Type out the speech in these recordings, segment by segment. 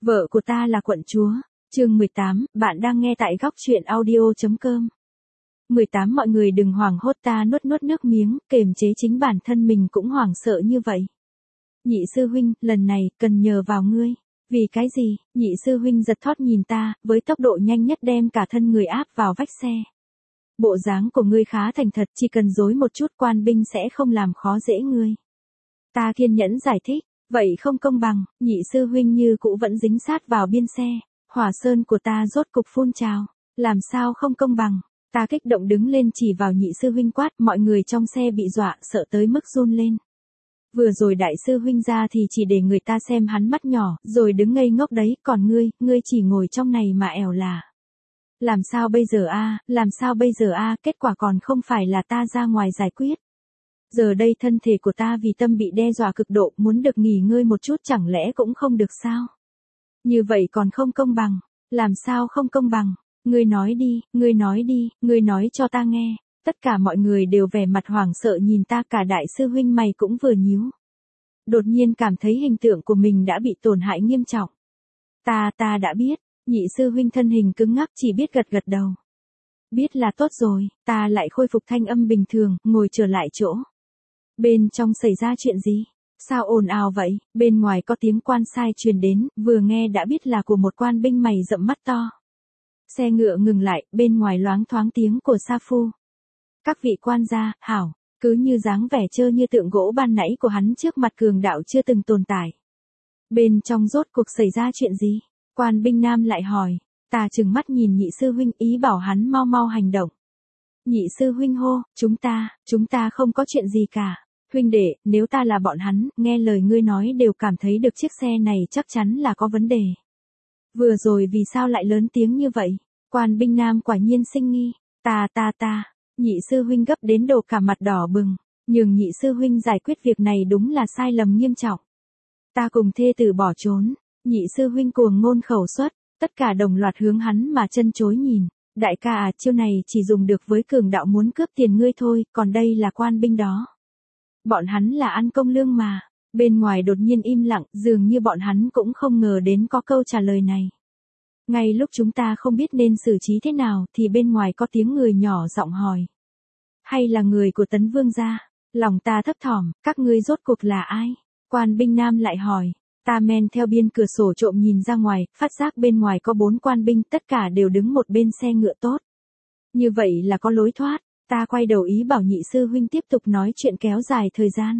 Vợ của ta là quận chúa. Chương 18, bạn đang nghe tại góc truyện audio.com. 18 Mọi người đừng hoảng hốt, ta nuốt nước miếng, kềm chế chính bản thân mình cũng hoảng sợ như vậy. Nhị sư huynh, lần này, cần nhờ vào ngươi. Vì cái gì? Nhị sư huynh giật thót nhìn ta, với tốc độ nhanh nhất đem cả thân người áp vào vách xe. Bộ dáng của ngươi khá thành thật, chỉ cần dối một chút quan binh sẽ không làm khó dễ ngươi. Ta kiên nhẫn giải thích, vậy không công bằng, nhị sư huynh như cũ vẫn dính sát vào biên xe. Hỏa sơn của ta rốt cục phun trào, làm sao không công bằng? Ta kích động đứng lên chỉ vào nhị sư huynh quát, mọi người trong xe bị dọa sợ tới mức run lên. Vừa rồi đại sư huynh ra thì chỉ để người ta xem hắn mắt nhỏ, rồi đứng ngây ngốc đấy, còn ngươi chỉ ngồi trong này mà ẻo là. Làm sao bây giờ a? Làm sao bây giờ a? Kết quả còn không phải là ta ra ngoài giải quyết. Giờ đây thân thể của ta vì tâm bị đe dọa cực độ, muốn được nghỉ ngơi một chút chẳng lẽ cũng không được sao? Như vậy còn không công bằng, làm sao không công bằng? Ngươi nói đi, ngươi nói cho ta nghe. Tất cả mọi người đều vẻ mặt hoảng sợ nhìn ta, cả đại sư huynh mày cũng vừa nhíu. Đột nhiên cảm thấy hình tượng của mình đã bị tổn hại nghiêm trọng. Ta đã biết, nhị sư huynh thân hình cứng ngắc chỉ biết gật đầu. Biết là tốt rồi, ta lại khôi phục thanh âm bình thường, ngồi trở lại chỗ. Bên trong xảy ra chuyện gì? Sao ồn ào vậy? Bên ngoài có tiếng quan sai truyền đến, vừa nghe đã biết là của một quan binh mày rậm mắt to. Xe ngựa ngừng lại, bên ngoài loáng thoáng tiếng của sa phu. Các vị quan gia, hảo, cứ như dáng vẻ trơ như tượng gỗ ban nãy của hắn trước mặt cường đạo chưa từng tồn tại. Bên trong rốt cuộc xảy ra chuyện gì? Quan binh nam lại hỏi, ta trừng mắt nhìn nhị sư huynh ý bảo hắn mau hành động. Nhị sư huynh hô, chúng ta không có chuyện gì cả. Huynh đệ, nếu ta là bọn hắn, nghe lời ngươi nói đều cảm thấy được chiếc xe này chắc chắn là có vấn đề. Vừa rồi vì sao lại lớn tiếng như vậy? Quan binh nam quả nhiên sinh nghi. Ta. Nhị sư huynh gấp đến độ cả mặt đỏ bừng. Nhưng nhị sư huynh giải quyết việc này đúng là sai lầm nghiêm trọng. Ta cùng thê tử bỏ trốn. Nhị sư huynh cuồng ngôn khẩu xuất. Tất cả đồng loạt hướng hắn mà chân chối nhìn. Đại ca à, chiêu này chỉ dùng được với cường đạo muốn cướp tiền ngươi thôi, còn đây là quan binh đó. Bọn hắn là ăn công lương mà. Bên ngoài đột nhiên im lặng, dường như bọn hắn cũng không ngờ đến có câu trả lời này. Ngay lúc chúng ta không biết nên xử trí thế nào thì bên ngoài có tiếng người nhỏ giọng hỏi. Hay là người của Tấn Vương gia? Lòng ta thấp thỏm, các ngươi rốt cuộc là ai? Quan binh nam lại hỏi. Ta men theo biên cửa sổ trộm nhìn ra ngoài, phát giác bên ngoài có 4 quan binh, tất cả đều đứng một bên xe ngựa tốt. Như vậy là có lối thoát. Ta quay đầu ý bảo nhị sư huynh tiếp tục nói chuyện kéo dài thời gian.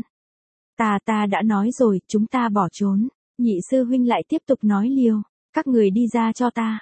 Ta đã nói rồi, chúng ta bỏ trốn. Nhị sư huynh lại tiếp tục nói liều. Các người đi ra cho ta.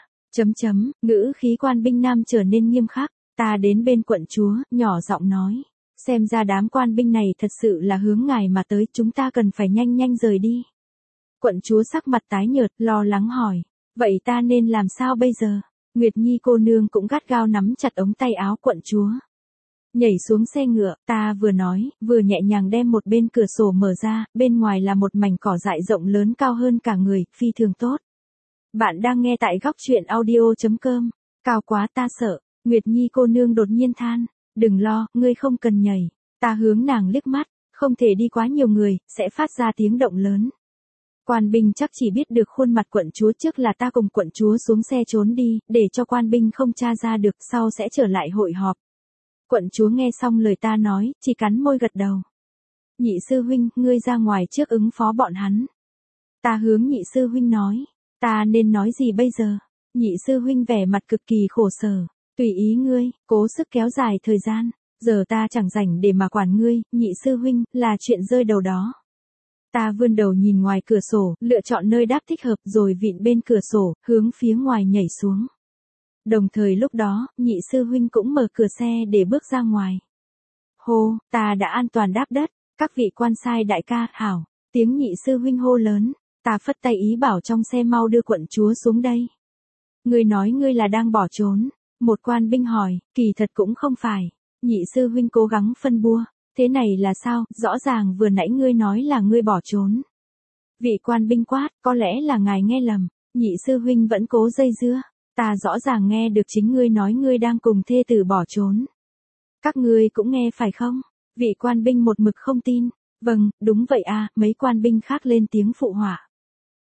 Ngữ khí quan binh nam trở nên nghiêm khắc. Ta đến bên quận chúa, nhỏ giọng nói. Xem ra đám quan binh này thật sự là hướng ngài mà tới, chúng ta cần phải nhanh rời đi. Quận chúa sắc mặt tái nhợt, lo lắng hỏi. Vậy ta nên làm sao bây giờ? Nguyệt Nhi cô nương cũng gắt gao nắm chặt ống tay áo quận chúa. Nhảy xuống xe ngựa, ta vừa nói, vừa nhẹ nhàng đem một bên cửa sổ mở ra, bên ngoài là một mảnh cỏ dại rộng lớn cao hơn cả người, phi thường tốt. Bạn đang nghe tại góc truyện audio.com. Cao quá ta sợ. Nguyệt Nhi cô nương đột nhiên than. Đừng lo, ngươi không cần nhảy. Ta hướng nàng liếc mắt, không thể đi quá nhiều người, sẽ phát ra tiếng động lớn. Quan binh chắc chỉ biết được khuôn mặt quận chúa trước là ta cùng quận chúa xuống xe trốn đi, để cho quan binh không tra ra được, sau sẽ trở lại hội họp. Quận chúa nghe xong lời ta nói, chỉ cắn môi gật đầu. Nhị sư huynh, ngươi ra ngoài trước ứng phó bọn hắn. Ta hướng nhị sư huynh nói. Ta nên nói gì bây giờ? Nhị sư huynh vẻ mặt cực kỳ khổ sở. Tùy ý ngươi, cố sức kéo dài thời gian. Giờ ta chẳng rảnh để mà quản ngươi, nhị sư huynh, là chuyện rơi đầu đó. Ta vươn đầu nhìn ngoài cửa sổ, lựa chọn nơi đáp thích hợp rồi vịn bên cửa sổ, hướng phía ngoài nhảy xuống. Đồng thời lúc đó, nhị sư huynh cũng mở cửa xe để bước ra ngoài. Hô, ta đã an toàn đáp đất. Các vị quan sai đại ca, hảo. Tiếng nhị sư huynh hô lớn. Ta phất tay ý bảo trong xe mau đưa quận chúa xuống đây. Ngươi nói ngươi là đang bỏ trốn. Một quan binh hỏi, kỳ thật cũng không phải. Nhị sư huynh cố gắng phân bua. Thế này là sao, rõ ràng vừa nãy ngươi nói là ngươi bỏ trốn. Vị quan binh quát, có lẽ là ngài nghe lầm. Nhị sư huynh vẫn cố dây dưa. Ta rõ ràng nghe được chính ngươi nói ngươi đang cùng thê tử bỏ trốn. Các ngươi cũng nghe phải không? Vị quan binh một mực không tin. Vâng, đúng vậy à, mấy quan binh khác lên tiếng phụ họa.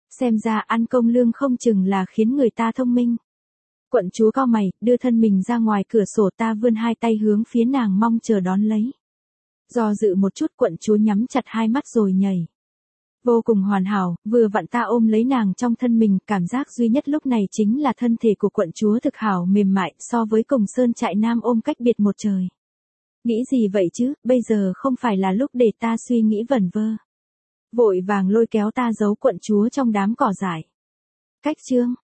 Xem ra ăn công lương không chừng là khiến người ta thông minh. Quận chúa cau mày, đưa thân mình ra ngoài cửa sổ, ta vươn hai tay hướng phía nàng mong chờ đón lấy. Do dự một chút, quận chúa nhắm chặt hai mắt rồi nhảy. Vô cùng hoàn hảo, vừa vặn ta ôm lấy nàng trong thân mình, cảm giác duy nhất lúc này chính là thân thể của quận chúa thực hảo mềm mại, so với Cổng Sơn trại nam ôm cách biệt một trời. Nghĩ gì vậy chứ, bây giờ không phải là lúc để ta suy nghĩ vẩn vơ. Vội vàng lôi kéo ta giấu quận chúa trong đám cỏ dại. Cách chương